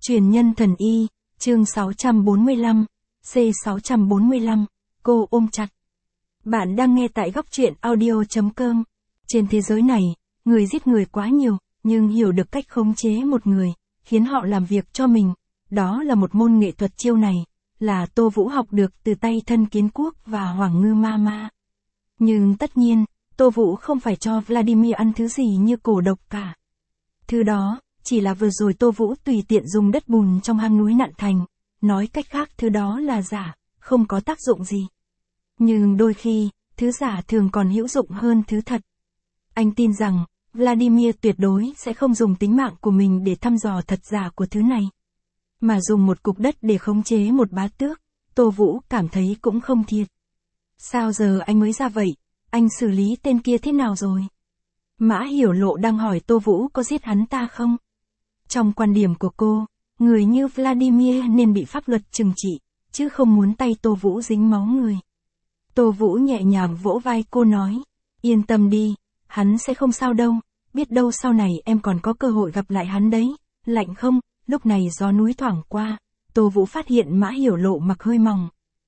Truyền nhân thần y, chương 645, C645, cô ôm chặt. Bạn đang nghe tại góc truyện audio.com. Trên thế giới này, người giết người quá nhiều, nhưng hiểu được cách khống chế một người, khiến họ làm việc cho mình, đó là một môn nghệ thuật chiêu này, là Tô Vũ học được từ tay Thân Kiến Quốc và Hoàng Ngư Mama. Nhưng tất nhiên, Tô Vũ không phải cho Vladimir ăn thứ gì như cổ độc cả. Thứ đó, chỉ là vừa rồi Tô Vũ tùy tiện dùng đất bùn trong hang núi Nặn Thành, nói cách khác thứ đó là giả, không có tác dụng gì. Nhưng đôi khi, thứ giả thường còn hữu dụng hơn thứ thật. Anh tin rằng, Vladimir tuyệt đối sẽ không dùng tính mạng của mình để thăm dò thật giả của thứ này. Mà dùng một cục đất để khống chế một bá tước, Tô Vũ cảm thấy cũng không thiệt. Sao giờ anh mới ra vậy? Anh xử lý tên kia thế nào rồi? Mã Hiểu Lộ đang hỏi Tô Vũ có giết hắn ta không? Trong quan điểm của cô, người như Vladimir nên bị pháp luật trừng trị, chứ không muốn tay Tô Vũ dính máu người. Tô Vũ nhẹ nhàng vỗ vai cô nói, yên tâm đi, hắn sẽ không sao đâu, biết đâu sau này em còn có cơ hội gặp lại hắn đấy, lạnh không? Lúc này gió núi thoảng qua, Tô Vũ phát hiện Mã Hiểu Lộ mặc hơi mỏng.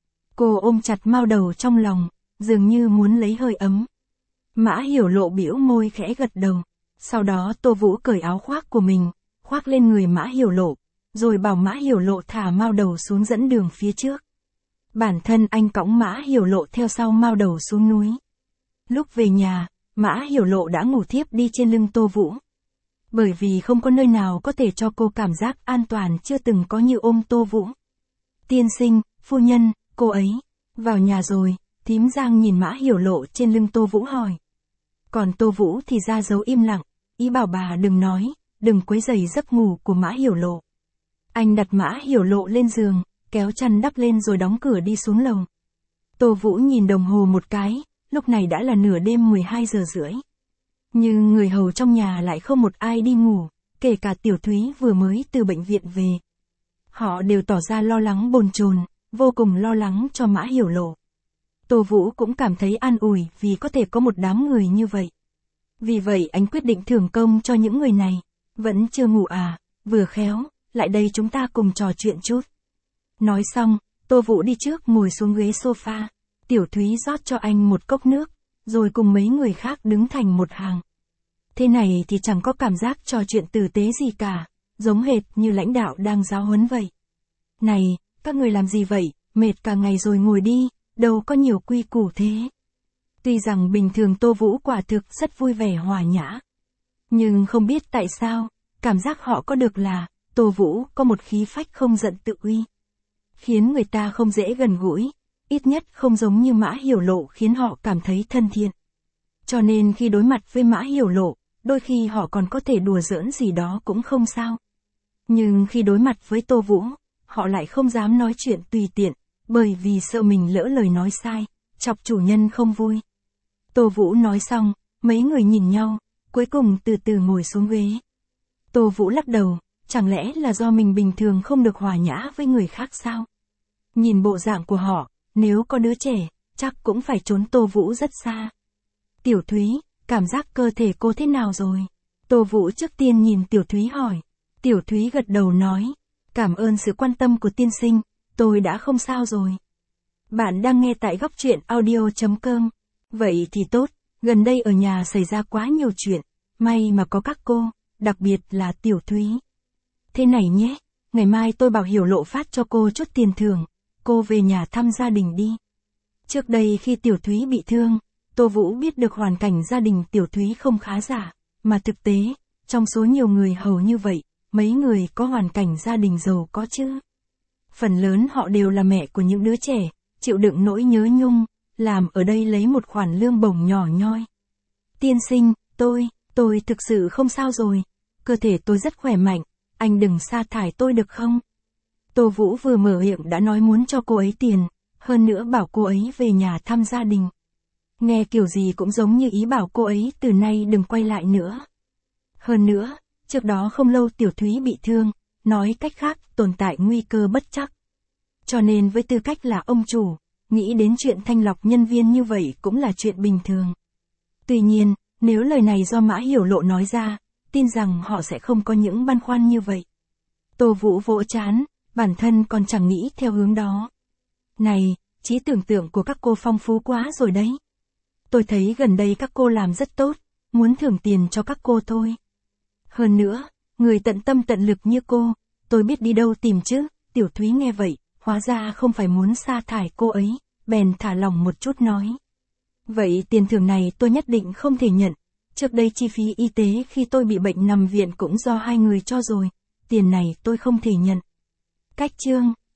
Cô ôm chặt mao đầu trong lòng, dường như muốn lấy hơi ấm. Mã Hiểu Lộ bĩu môi khẽ gật đầu, sau đó Tô Vũ cởi áo khoác của mình, khoác lên người Mã Hiểu Lộ, rồi bảo Mã Hiểu Lộ thả mao đầu xuống dẫn đường phía trước. Bản thân anh cõng Mã Hiểu Lộ theo sau mao đầu xuống núi. Lúc về nhà, Mã Hiểu Lộ đã ngủ thiếp đi trên lưng Tô Vũ. Bởi vì không có nơi nào có thể cho cô cảm giác an toàn chưa từng có như ôm Tô Vũ. Tiên sinh, phu nhân, cô ấy, vào nhà rồi, thím Giang nhìn Mã Hiểu Lộ trên lưng Tô Vũ hỏi. Còn Tô Vũ thì ra dấu im lặng, ý bảo bà đừng nói, đừng quấy rầy giấc ngủ của Mã Hiểu Lộ. Anh đặt Mã Hiểu Lộ lên giường, kéo chăn đắp lên rồi đóng cửa đi xuống lầu. Tô Vũ nhìn đồng hồ một cái, lúc này đã là nửa đêm 12 giờ rưỡi. Nhưng người hầu trong nhà lại không một ai đi ngủ, kể cả Tiểu Thúy vừa mới từ bệnh viện về. Họ đều tỏ ra lo lắng bồn chồn, vô cùng lo lắng cho Mã Hiểu Lộ. Tô Vũ cũng cảm thấy an ủi vì có thể có một đám người như vậy. Vì vậy anh quyết định thưởng công cho những người này. Vẫn chưa ngủ à, vừa khéo, lại đây chúng ta cùng trò chuyện chút. Nói xong, Tô Vũ đi trước ngồi xuống ghế sofa, Tiểu Thúy rót cho anh một cốc nước, rồi cùng mấy người khác đứng thành một hàng. Thế này thì chẳng có cảm giác trò chuyện tử tế gì cả, giống hệt như lãnh đạo đang giáo huấn vậy. Này, các người làm gì vậy, mệt cả ngày rồi ngồi đi, đâu có nhiều quy củ thế. Tuy rằng bình thường Tô Vũ quả thực rất vui vẻ hòa nhã. Nhưng không biết tại sao, cảm giác họ có được là, Tô Vũ có một khí phách không giận tự uy. Khiến người ta không dễ gần gũi, ít nhất không giống như Mã Hiểu Lộ khiến họ cảm thấy thân thiện. Cho nên khi đối mặt với Mã Hiểu Lộ, đôi khi họ còn có thể đùa giỡn gì đó cũng không sao. Nhưng khi đối mặt với Tô Vũ, họ lại không dám nói chuyện tùy tiện, bởi vì sợ mình lỡ lời nói sai, chọc chủ nhân không vui. Tô Vũ nói xong, mấy người nhìn nhau, cuối cùng từ từ ngồi xuống ghế. Tô Vũ lắc đầu, chẳng lẽ là do mình bình thường không được hòa nhã với người khác sao? Nhìn bộ dạng của họ, nếu có đứa trẻ, chắc cũng phải trốn Tô Vũ rất xa. Tiểu Thúy, cảm giác cơ thể cô thế nào rồi? Tô Vũ trước tiên nhìn Tiểu Thúy hỏi. Tiểu Thúy gật đầu nói, cảm ơn sự quan tâm của tiên sinh, tôi đã không sao rồi. Bạn đang nghe tại góc truyện audio.com. Vậy thì tốt, gần đây ở nhà xảy ra quá nhiều chuyện, may mà có các cô, đặc biệt là Tiểu Thúy. Thế này nhé, ngày mai tôi bảo Hiểu Lộ phát cho cô chút tiền thưởng, cô về nhà thăm gia đình đi. Trước đây khi Tiểu Thúy bị thương, Tô Vũ biết được hoàn cảnh gia đình Tiểu Thúy không khá giả, mà thực tế, trong số nhiều người hầu như vậy, mấy người có hoàn cảnh gia đình giàu có chứ. Phần lớn họ đều là mẹ của những đứa trẻ, chịu đựng nỗi nhớ nhung, làm ở đây lấy một khoản lương bổng nhỏ nhoi. Tiên sinh, tôi thực sự không sao rồi, cơ thể tôi rất khỏe mạnh, anh đừng sa thải tôi được không? Tô Vũ vừa mở miệng đã nói muốn cho cô ấy tiền, hơn nữa bảo cô ấy về nhà thăm gia đình. Nghe kiểu gì cũng giống như ý bảo cô ấy từ nay đừng quay lại nữa. Hơn nữa, trước đó không lâu Tiểu Thúy bị thương, nói cách khác tồn tại nguy cơ bất trắc. Cho nên với tư cách là ông chủ, nghĩ đến chuyện thanh lọc nhân viên như vậy cũng là chuyện bình thường. Tuy nhiên, nếu lời này do Mã Hiểu Lộ nói ra, tin rằng họ sẽ không có những băn khoăn như vậy. Tô Vũ vỗ trán, bản thân còn chẳng nghĩ theo hướng đó. Này, trí tưởng tượng của các cô phong phú quá rồi đấy. Tôi thấy gần đây các cô làm rất tốt, muốn thưởng tiền cho các cô thôi. Hơn nữa, người tận tâm tận lực như cô, tôi biết đi đâu tìm chứ. Tiểu Thúy nghe vậy, hóa ra không phải muốn sa thải cô ấy, bèn thả lỏng một chút nói. Vậy tiền thưởng này tôi nhất định không thể nhận. Trước đây chi phí y tế khi tôi bị bệnh nằm viện cũng do hai người cho rồi, tiền này tôi không thể nhận. Cách chương